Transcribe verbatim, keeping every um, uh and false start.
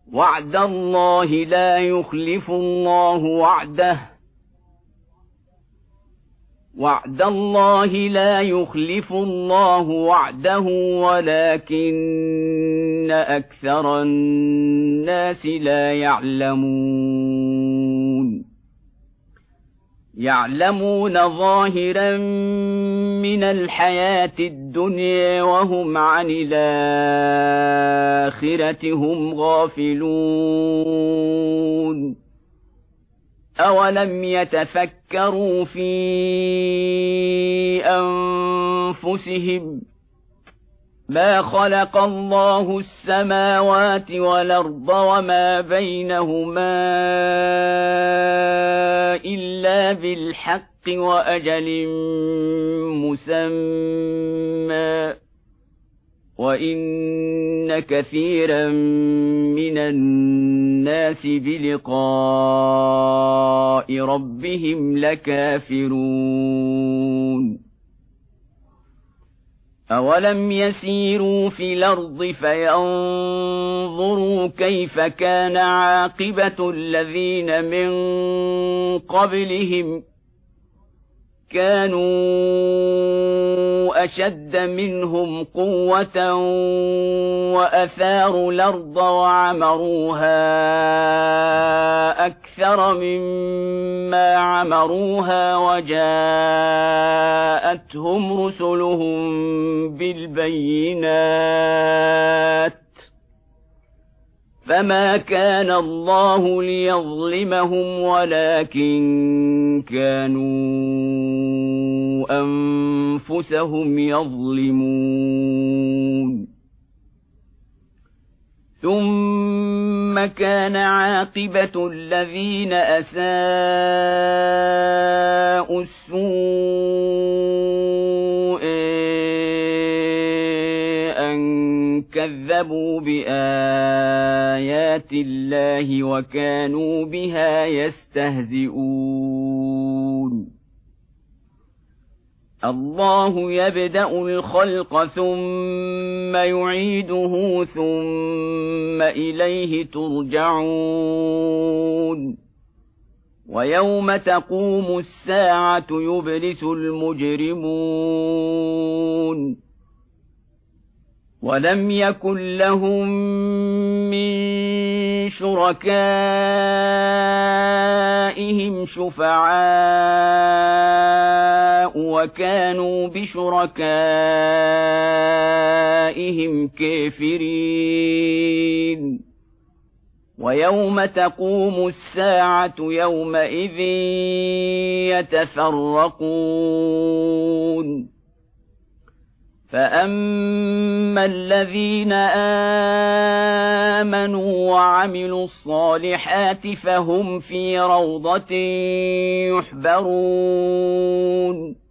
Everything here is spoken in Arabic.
وعد الله لا يخلف الله وعده وعد الله لا يخلف الله وعده ولكن أكثر الناس لا يعلمون يعلمون ظاهرا من الحياة الدنيا وهم عن الآخرة هم غافلون أولم يتفكروا في أنفسهم ما خلق الله السماوات والأرض وما بينهما إلا بالحق وأجل مسمى وإن كثيرا من الناس بلقاء ربهم لكافرون أولم يسيروا في الأرض فينظروا كيف كان عاقبة الذين من قبلهم كانوا أشد منهم قوة وأثاروا الأرض وعمروها أكثر مما عمروها وجاءتهم رسلهم بالبينات فما كان الله ليظلمهم ولكن كانوا أنفسهم يظلمون ثم كان عاقبة الذين أساءوا السوء أن كذبوا بآيات الله وكانوا بها يستهزئون الله يبدأ الخلق ثم يعيده ثم إليه ترجعون ويوم تقوم الساعة يبلس المجرمون ولم يكن لهم من شركائهم شفعاء وكانوا بشركائهم كافرين ويوم تقوم الساعة يومئذ يتفرقون فأما الذين آمنوا وعملوا الصالحات فهم في روضة يحبرون